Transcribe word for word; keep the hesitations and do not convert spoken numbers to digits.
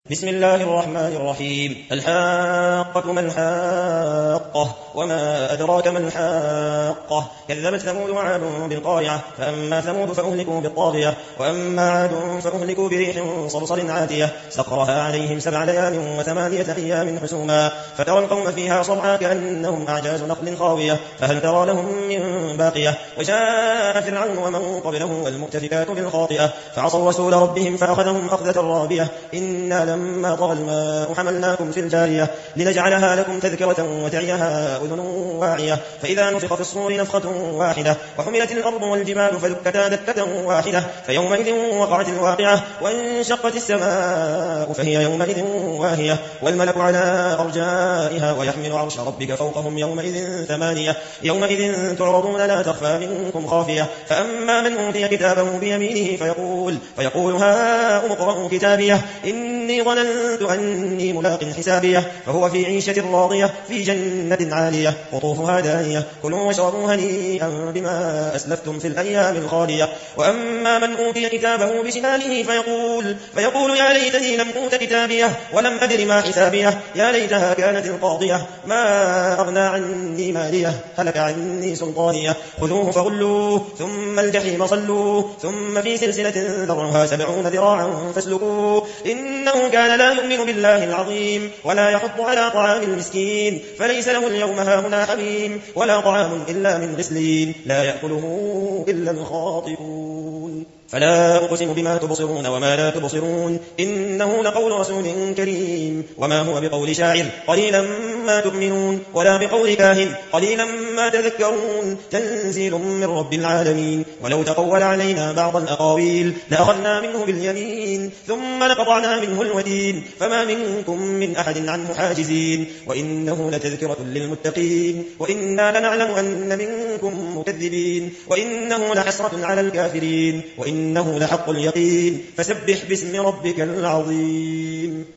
بسم الله الرحمن الرحيم. الحاقة ما الحاقة وما أدراك ما الحاقة كذبت ثمود وعاد بالقارعة فأما ثمود فأهلكوا بالطاغية وأما عاد فأهلكوا بريح صرصر عاتية سخرها عليهم سبع ليال وثمانية أيام حسوما فترى القوم فيها صرعى كأنهم أعجاز نخل خاوية فهل ترى لهم من باقية وجاء فرعون ومن قبله والمؤتفكات بالخاطئة فعصوا رسول ربهم فأخذهم أخذة رابية إنا لما طغى الماء حملناكم في الجارية لنجعلها لكم تذكرة وتعيها أذن واعية فإذا نفخ في الصور نفخة واحدة وحملت الأرض والجبال فدكتا دكة واحدة فيومئذ وقعت الواقعة وانشقت السماء فهي يومئذ واهية والملك على أرجائها ويحمل عرش ربك فوقهم يومئذ ثمانية يومئذ تعرضون لا تخفى منكم خافية فأما من أوتي كتابه بيمينه فيقول, فيقول هاؤم اقرءوا كتابيه إني ظننت أني ملاق حسابيه فهو في عيشة راضية في جنة عالية قطوفها دانية كلوا واشربوا هنيئا بما أسلفتم في الأيام الخالية وأما من أوتي كتابه بشماله فيقول, فيقول يا ليتني لم أوت كتابيه ولم أدر ما حسابيه يا ليتها كانت القاضية ما أغنى عني ماليه هلك عني سلطانيه خذوه فغلوه ثم الجحيم صلوه ثم في سلسلة ذرعها سبعون ذراعا فاسلكوه إنه كان لا يؤمن بالله العظيم ولا يحض على طعام المسكين فليس له اليوم هاهنا حميم ولا طعام إلا من غسلين لا يأكله إلا الخاطئون فلا أقسم بما تبصرون وما لا تبصرون إنه لقول رسول كريم وما هو بقول شاعر قليلا ما تؤمنون ولا بقول كاهن قليلا ما تذكرون تنزيل من رب العالمين ولو تقول علينا بعض الأقاويل لأخذنا منه باليمين ثم لقطعنا منه الودين فما منكم من أحد عنه حاجزين وإنه لتذكرة للمتقين وإنا لنعلم أن منكم مكذبين وإنه لحسرة على الكافرين وإنه لحق اليقين فسبح باسم ربك العظيم.